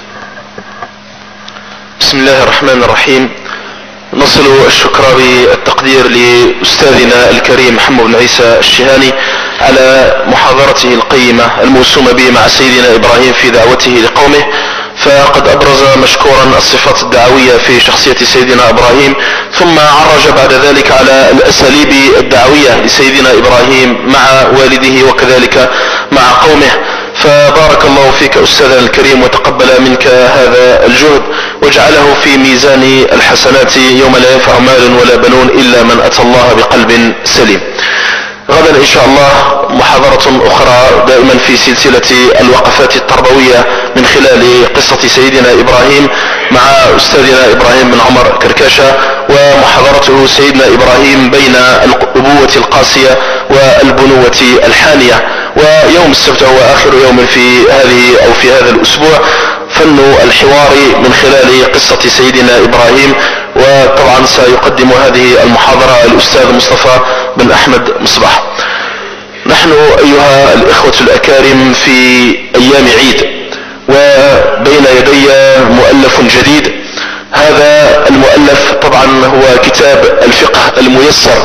بسم الله الرحمن الرحيم. نصل الشكر بالتقدير لأستاذنا الكريم محمد بن عيسى الشهاني على محاضرته القيمة الموسومة به مع سيدنا إبراهيم في دعوته لقومه. فقد أبرز مشكورا الصفات الدعوية في شخصية سيدنا إبراهيم، ثم عرج بعد ذلك على الأساليب الدعوية لسيدنا إبراهيم مع والده وكذلك مع قومه. فبارك الله فيك أستاذنا الكريم وتقبل منك هذا الجهد واجعله في ميزان الحسنات يوم لا ينفع مال ولا بنون إلا من أتى الله بقلب سليم. غدا إن شاء الله محاضرة أخرى دائما في سلسلة الوقفات التربوية من خلال قصة سيدنا إبراهيم مع أستاذنا إبراهيم بن عمر كركاشة، ومحاضرته سيدنا إبراهيم بين الأبوة القاسية والبنوة الحانية. ويوم السبت هو آخر يوم في هذا الأسبوع فن الحوار من خلال قصة سيدنا إبراهيم. وطبعا سيقدم هذه المحاضرة الأستاذ مصطفى بن أحمد مصباح. نحن أيها الإخوة الأكارم في أيام عيد وبين يدي مؤلف جديد. هذا المؤلف طبعا هو كتاب الفقه الميسر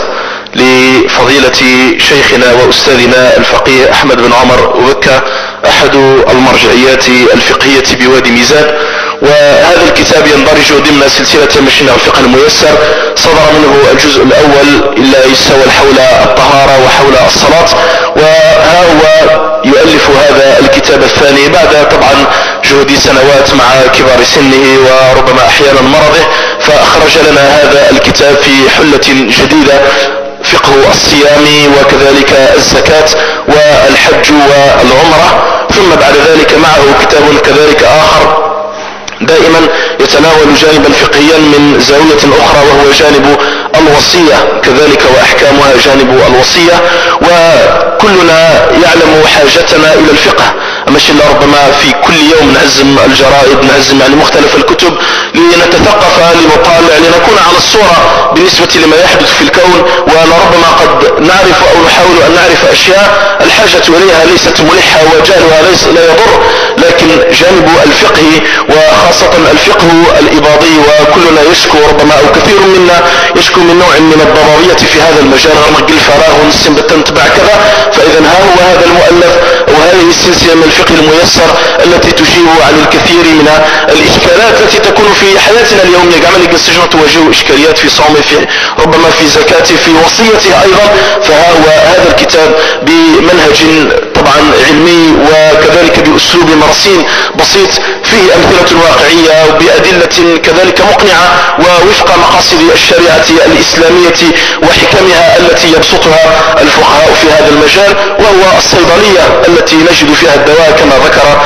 لفضيلة شيخنا وأستاذنا الفقيه أحمد بن عمر وبكة أحد المرجعيات الفقهية بوادي ميزان. وهذا الكتاب يندرج ضمن سلسلة مشينا الفقه الميسر. صدر منه الجزء الأول إلا يستوى حول الطهارة وحول الصلاة، وها هو يؤلف هذا الكتاب الثاني بعد طبعا جهد سنوات مع كبار سنه وربما أحيانا مرضه، فأخرج لنا هذا الكتاب في حلة جديدة فقه الصيام وكذلك الزكاة والحج والعمرة. ثم بعد ذلك معه كتاب كذلك آخر دائما يتناول جانبا فقهيا من زاوية أخرى وهو جانب الوصية كذلك وأحكامها جانب الوصية. وكلنا يعلم حاجتنا إلى الفقه، مش إلا ربما في كل يوم نهزم الجرائد، نهزم يعني مختلف الكتب لنتثقف، لنطالع، لنكون على الصورة بالنسبة لما يحدث في الكون. ولربما قد نعرف أو نحاول أن نعرف أشياء الحاجة إليها ليست ملحة وجهلها لا يضر، لكن جانب الفقه وخاصة الفقه الإباضي، وكلنا يشكو ربما أو كثير منا يشكو من نوع من الضبابية في هذا المجال، غرق الفراغ ونسم بالتنتبع كذا. فإذا ها هو هذا المؤلف وهذه السلسلة من الفقه الميسر التي تجيب عن الكثير من الإشكالات التي تكون في حياتنا اليومية. قام السجن تواجه إشكاليات في صومه، في ربما في زكاته، في وصيته أيضا. فها هو هذا الكتاب بمنهج طبعا علمي وكذلك بأسلوب رصين بسيط، فيه أمثلة واقعية وبأدلة كذلك مقنعة ووفق مقاصد الشريعة الإسلامية وحكمها التي يبسطها الفقهاء في هذا المجال، وهو الصيدلية التي نجد فيها الدواء كما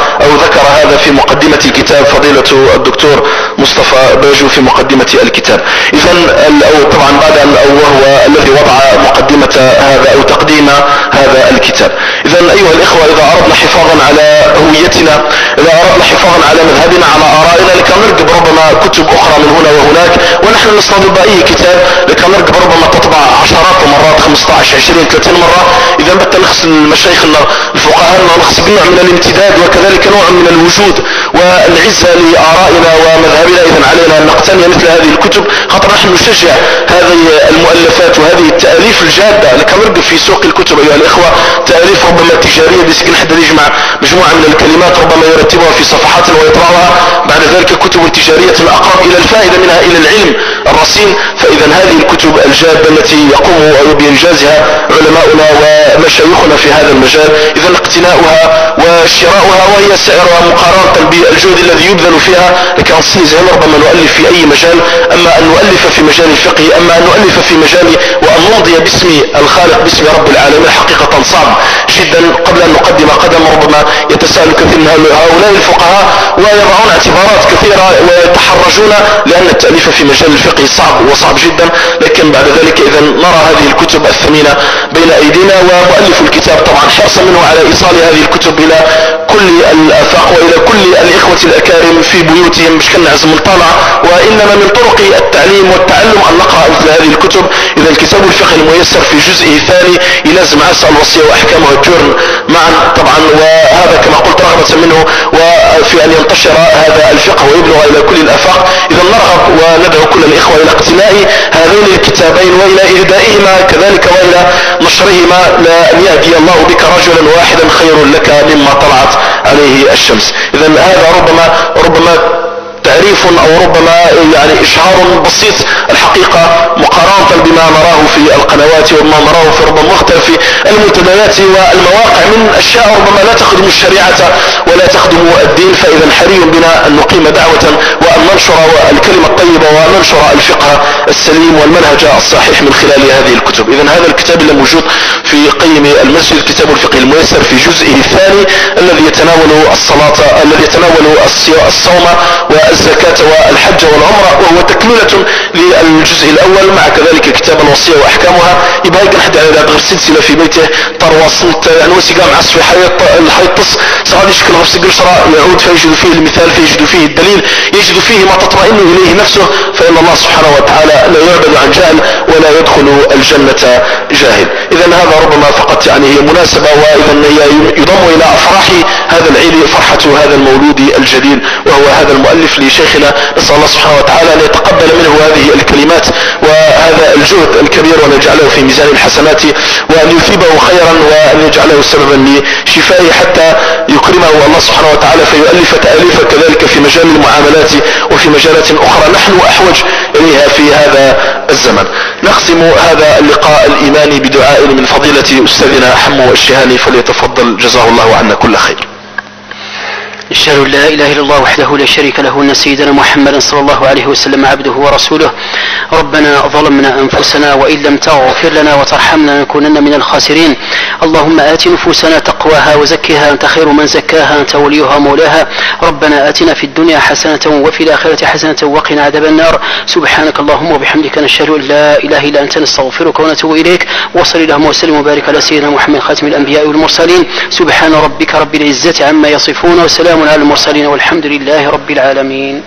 ذكر هذا في مقدمة الكتاب فضيلة الدكتور مصطفى باجو في مقدمة الكتاب. إذا طبعا بعد وهو الذي وضع مقدمة هذا أو تقديم هذا الكتاب. إذا أيها الإخوة، إذا أردنا حفاظا على هويتنا، إذا أردنا حفاظا على مذهبنا، على آرائنا، لكن نرقب ربما كتب أخرى من هنا وهناك، ونحن نستضيف أي كتاب لكن نرقب ربما تطبع عشرات المرات، 15 20 30 مرة. إذا بدنا نغسل مشايخنا الفقهاء نغسل نوع من الامتداد وكذلك نوع من الوجود والعزة لآرائنا ومذهبنا. إذا علينا أن نقتني مثل هذه الكتب، خاطر نحن نشجع هذه المؤلفات وهذه التأليف الجادة. لكن نرقب في سوق الكتب أيها الإخوة تأليف ربما تجارية بسكن حتى يجمع مجموعة من الكلمات ربما يرتبها في صفحات ويطبعها، بعد ذلك كتب تجارية أقرب إلى الفائدة منها إلى العلم الرصين. فإذا هذه الكتب الجادة التي يقوم بإنجازها علماؤنا ومشايخنا في هذا المجال، إذا اقتناؤها وشراؤها وهي سعرها مقارنة بالجهد الذي يبذل فيها لكي نصنع ربما نؤلف في أي مجال. أما أن نؤلف في مجال الفقه، أما أن نؤلف في مجال وأن نمضي باسم الخالق باسم رب العالمين حقيقة صعب جدا. قبل أن نقدم قدم ربما يتساءل كثير من هؤلاء الفقهاء ويضعون اعتبارات كثيرة ويتحرجون، لأن التأليف في مجال الفقه صعب جدا. لكن بعد ذلك إذا نرى هذه الكتب الثمينة بين أيدينا، ومؤلف الكتاب طبعا حرصا منه على إيصال هذه الكتب إلى كل الآفاق وإلى كل الإخوة الأكارم في بيوتهم، مش كنا عزم الطالع، وإنما من طرق التعليم والتعلم أن نقرأ مثل هذه الكتب. إذا الكتاب الفقه الميسر في جزئه الثاني يلازم عسى الوصية وأحكامها الجرن معا طبعا، وهذا كما قلت رغبة منه وفي أن ينتشر هذا الفقه ويبلغ إلى كل الآفاق. إذا نرغب وندعو كل الإخوة إلى اقتناء هذين الكتابين وإلى إهدائهما كذلك وإلى نشرهما، لأن يهدي الله بك رجلا واحدا خير لك مما طلعت عليه الشمس. إذا هذا ربما تعريف أو ربما يعني إشعار بسيط الحقيقة مقارنة بما نراه في القنوات وما نراه في ربما مختلف المنتديات والمواقع من أشياء ربما لا تخدم الشريعة ولا تخدم الدين. فإذا حري بنا أن نقيم دعوة وأن ننشر الكلمة الطيبة وأن ننشر الفقه السليم والمنهج الصحيح من خلال هذه الكتب. إذا هذا الكتاب اللي موجود في قيم المسجد كتاب الفقه الميسر في جزئه الثاني الذي يتناول الصلاة، الذي يتناول الصوم والزكاة والحج والعمرة، وهو تكملة للجزء الأول مع كذلك كتاب الوصية وأحكامها. يبقى يقن حد على غير سلسلة في بيته ترواصلت يعني وسيقام عصف الحيطس سعاد يشكل غرس قشرة يعود فيجد فيه المثال، فيجد فيه الدليل، يجد فيه ما تطمئن إليه نفسه. فإن الله سبحانه وتعالى لا يعبد عن جهل ولا يدخل الجنة جاهل. إذا هذا ربما فقط يعني هي مناسبة، وإذا هي يضم إلى أفراح هذا العيد فرحة هذا المولود الجديد وهو هذا المؤلف لشيخنا. نسأل الله سبحانه وتعالى أن يتقبل منه هذه الكلمات وهذا الجهد الكبير وأن يجعله في ميزان الحسنات وأن يثيبه خيرا وأن يجعله سببا لشفائه حتى يكرمه الله سبحانه وتعالى فيؤلف تأليف كذلك في مجال المعاملات وفي مجالات أخرى نحن أحوج إليها في هذا الزمن. نختم هذا اللقاء الإيماني بدعاء من فضيلة أستاذنا حمو الشهاني، فليتفضل جزاه الله عنا كل خير. أشهد أن لا إله إلا الله وحده لا شريك له أن سيدنا محمدا صلى الله عليه وسلم عبده ورسوله. ربنا ظلمنا أنفسنا وإن لم تغفر لنا وترحمنا لنكونن من الخاسرين. اللهم آت نفوسنا تقواها وزكها أنت خير من زكاها أنت وليها مولاها. ربنا آتنا في الدنيا حسنة وفي الآخرة حسنة وقنا عذاب النار. سبحانك اللهم وبحمدك نشهد أن لا إله إلا أنت نستغفرك ونتوب إليك. وصل اللهم وسلم وبارك على سيدنا محمد خاتم الأنبياء والمرسلين. سبحان ربك رب العزة عما يصفون وسلام على المرسلين والحمد لله رب العالمين.